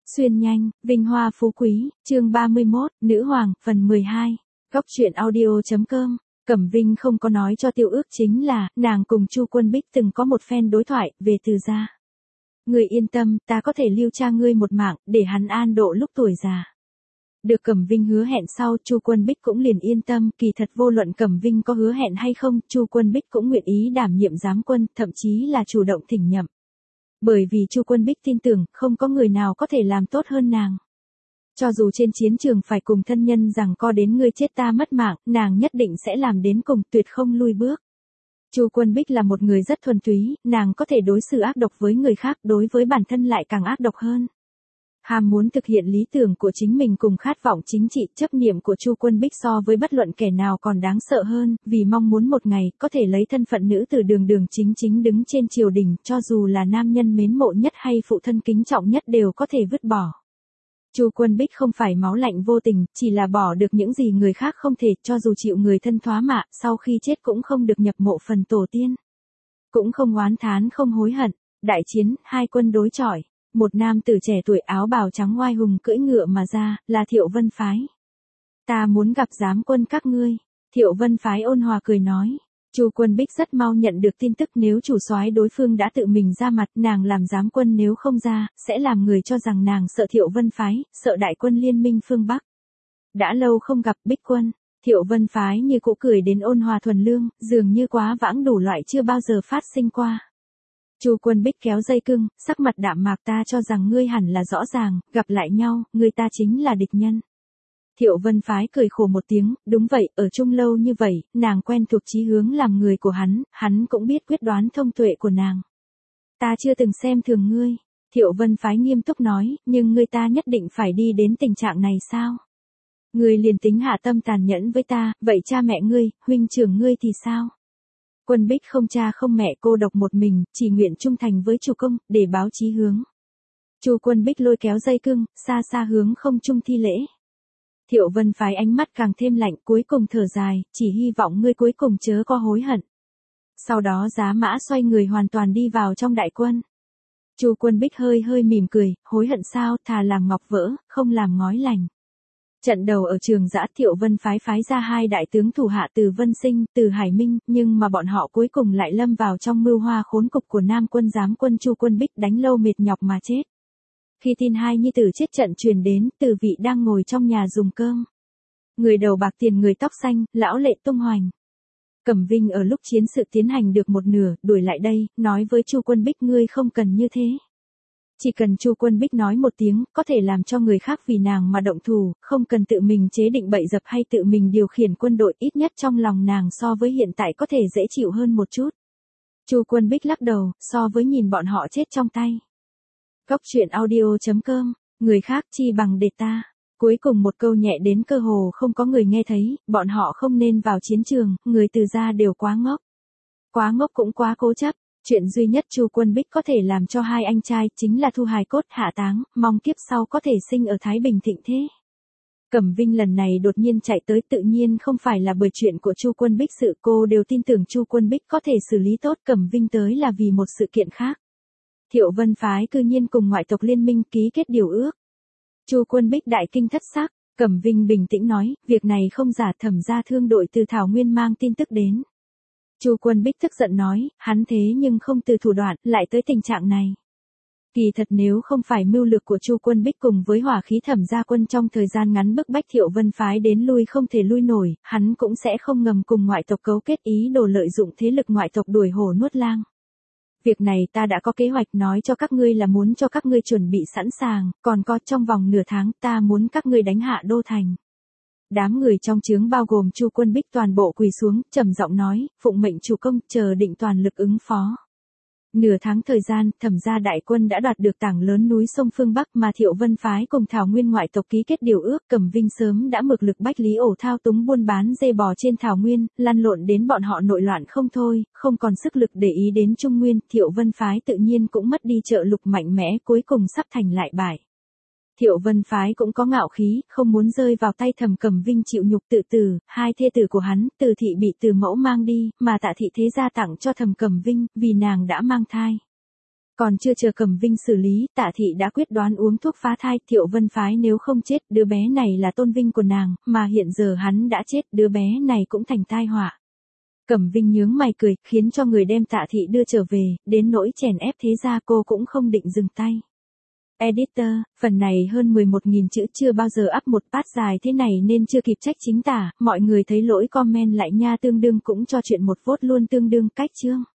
Xuyên nhanh, vinh hoa phú quý, chương 31, Nữ Hoàng, phần 12. Góc truyện audio.com. Cẩm Vinh không có nói cho Tiêu Ước chính là, nàng cùng Chu Quân Bích từng có một phen đối thoại, về Từ gia. Ngươi yên tâm, ta có thể lưu cha ngươi một mạng, để hắn an độ lúc tuổi già. Được Cẩm Vinh hứa hẹn sau, Chu Quân Bích cũng liền yên tâm, kỳ thật vô luận Cẩm Vinh có hứa hẹn hay không, Chu Quân Bích cũng nguyện ý đảm nhiệm giám quân, thậm chí là chủ động thỉnh nhậm. Bởi vì Chu Quân Bích tin tưởng, không có người nào có thể làm tốt hơn nàng. Cho dù trên chiến trường phải cùng thân nhân rằng co đến ngươi chết ta mất mạng, nàng nhất định sẽ làm đến cùng, tuyệt không lui bước. Chu Quân Bích là một người rất thuần túy, nàng có thể đối xử ác độc với người khác, đối với bản thân lại càng ác độc hơn. Ham muốn thực hiện lý tưởng của chính mình cùng khát vọng chính trị, chấp niệm của Chu Quân Bích so với bất luận kẻ nào còn đáng sợ hơn, vì mong muốn một ngày có thể lấy thân phận nữ tử đường đường chính chính đứng trên triều đình, cho dù là nam nhân mến mộ nhất hay phụ thân kính trọng nhất đều có thể vứt bỏ. Chu Quân Bích không phải máu lạnh vô tình, chỉ là bỏ được những gì người khác không thể, cho dù chịu người thân thoá mạ, sau khi chết cũng không được nhập mộ phần tổ tiên. Cũng không oán thán không hối hận. Đại chiến, hai quân đối chọi. Một nam tử trẻ tuổi áo bào trắng oai hùng cưỡi ngựa mà ra, là Thiệu Vân Phái. Ta muốn gặp giám quân các ngươi. Thiệu Vân Phái ôn hòa cười nói. Chu Quân Bích rất mau nhận được tin tức, nếu chủ soái đối phương đã tự mình ra mặt, nàng làm giám quân nếu không ra, sẽ làm người cho rằng nàng sợ Thiệu Vân Phái, sợ đại quân liên minh phương Bắc. Đã lâu không gặp Bích quân, Thiệu Vân Phái như cũ cười đến ôn hòa thuần lương, dường như quá vãng đủ loại chưa bao giờ phát sinh qua. Chu Quân Bích kéo dây cưng, sắc mặt đạm mạc, ta cho rằng ngươi hẳn là rõ ràng, gặp lại nhau, người ta chính là địch nhân. Thiệu Vân Phái cười khổ một tiếng, đúng vậy, ở chung lâu như vậy, nàng quen thuộc chí hướng làm người của hắn cũng biết quyết đoán thông tuệ của nàng. Ta chưa từng xem thường ngươi, Thiệu Vân Phái nghiêm túc nói, nhưng ngươi ta nhất định phải đi đến tình trạng này sao? Ngươi liền tính hạ tâm tàn nhẫn với ta, vậy cha mẹ ngươi, huynh trưởng ngươi thì sao? Quân Bích không cha không mẹ, cô độc một mình, chỉ nguyện trung thành với chủ công, để báo chí hướng. Chu Quân Bích lôi kéo dây cưng, xa xa hướng không trung thi lễ. Thiệu Vân Phái ánh mắt càng thêm lạnh, cuối cùng thở dài, chỉ hy vọng ngươi cuối cùng chớ có hối hận. Sau đó giá mã xoay người hoàn toàn đi vào trong đại quân. Chu Quân Bích hơi hơi mỉm cười, hối hận sao, thà làm ngọc vỡ, không làm ngói lành. Trận đầu ở Trường Giã, Thiệu Vân Phái phái ra hai đại tướng thủ hạ Từ Vân Sinh, Từ Hải Minh, nhưng mà bọn họ cuối cùng lại lâm vào trong mưu hoa khốn cục của Nam quân giám quân Chu Quân Bích, đánh lâu mệt nhọc mà chết. Khi tin hai nhi tử chết trận truyền đến, Từ Vị đang ngồi trong nhà dùng cơm. Người đầu bạc tiền người tóc xanh, lão lệ tung hoành. Cẩm Vinh ở lúc chiến sự tiến hành được một nửa, đuổi lại đây, nói với Chu Quân Bích, ngươi không cần như thế. Chỉ cần Chu Quân Bích nói một tiếng, có thể làm cho người khác vì nàng mà động thủ, không cần tự mình chế định bậy dập hay tự mình điều khiển quân đội, ít nhất trong lòng nàng so với hiện tại có thể dễ chịu hơn một chút. Chu Quân Bích lắc đầu, so với nhìn bọn họ chết trong tay. Góc truyện audio.com, người khác chi bằng để ta. Cuối cùng một câu nhẹ đến cơ hồ không có người nghe thấy, bọn họ không nên vào chiến trường, người Từ gia đều quá ngốc. Quá ngốc cũng quá cố chấp. Chuyện duy nhất Chu Quân Bích có thể làm cho hai anh trai chính là thu hài cốt hạ táng, mong kiếp sau có thể sinh ở Thái Bình thịnh thế. Cẩm Vinh lần này đột nhiên chạy tới, tự nhiên không phải là bởi chuyện của Chu Quân Bích, sự cô đều tin tưởng Chu Quân Bích có thể xử lý tốt. Cẩm Vinh tới là vì một sự kiện khác. Thiệu Vân Phái cư nhiên cùng ngoại tộc liên minh ký kết điều ước. Chu Quân Bích đại kinh thất sắc. Cẩm Vinh bình tĩnh nói, việc này không giả, Thẩm gia thương đội từ Thảo Nguyên mang tin tức đến. Chu Quân Bích tức giận nói, hắn thế nhưng không từ thủ đoạn, lại tới tình trạng này. Kỳ thật nếu không phải mưu lược của Chu Quân Bích cùng với hỏa khí Thẩm gia quân trong thời gian ngắn bức bách Thiệu Vân Phái đến lui không thể lui nổi, hắn cũng sẽ không ngầm cùng ngoại tộc cấu kết ý đồ lợi dụng thế lực ngoại tộc đuổi hổ nuốt lang. Việc này ta đã có kế hoạch nói cho các ngươi, là muốn cho các ngươi chuẩn bị sẵn sàng, còn có trong vòng nửa tháng ta muốn các ngươi đánh hạ đô thành. Đám người trong trướng bao gồm Chu Quân Bích toàn bộ quỳ xuống, trầm giọng nói, phụng mệnh chủ công, chờ định toàn lực ứng phó. Nửa tháng thời gian, Thẩm gia đại quân đã đoạt được tảng lớn núi sông phương Bắc, mà Thiệu Vân Phái cùng Thảo Nguyên ngoại tộc ký kết điều ước. Cẩm Vinh sớm đã mượn lực bách Lý Ổ thao túng buôn bán dê bò trên Thảo Nguyên, lăn lộn đến bọn họ nội loạn không thôi, không còn sức lực để ý đến Trung Nguyên. Thiệu Vân Phái tự nhiên cũng mất đi trợ lực mạnh mẽ, cuối cùng sắp thành lại bại. Thiệu Vân Phái cũng có ngạo khí, không muốn rơi vào tay Thẩm Cẩm Vinh chịu nhục tự tử, hai thê tử của hắn, Từ thị bị Từ mẫu mang đi, mà Tạ thị thế gia tặng cho Thẩm Cẩm Vinh, vì nàng đã mang thai. Còn chưa chờ Cẩm Vinh xử lý, Tạ Thị đã quyết đoán uống thuốc phá thai. Thiệu Vân phái nếu không chết, đứa bé này là tôn vinh của nàng, mà hiện giờ hắn đã chết, đứa bé này cũng thành tai họa. Cẩm Vinh nhướng mày cười, khiến cho người đem Tạ Thị đưa trở về, đến nỗi chèn ép thế ra cô cũng không định dừng tay. Editor, phần này hơn 11.000 chữ chưa bao giờ up một part dài thế này nên chưa kịp trách chính tả, mọi người thấy lỗi comment lại nha, tương đương cũng cho chuyện một vote luôn tương đương cách chương.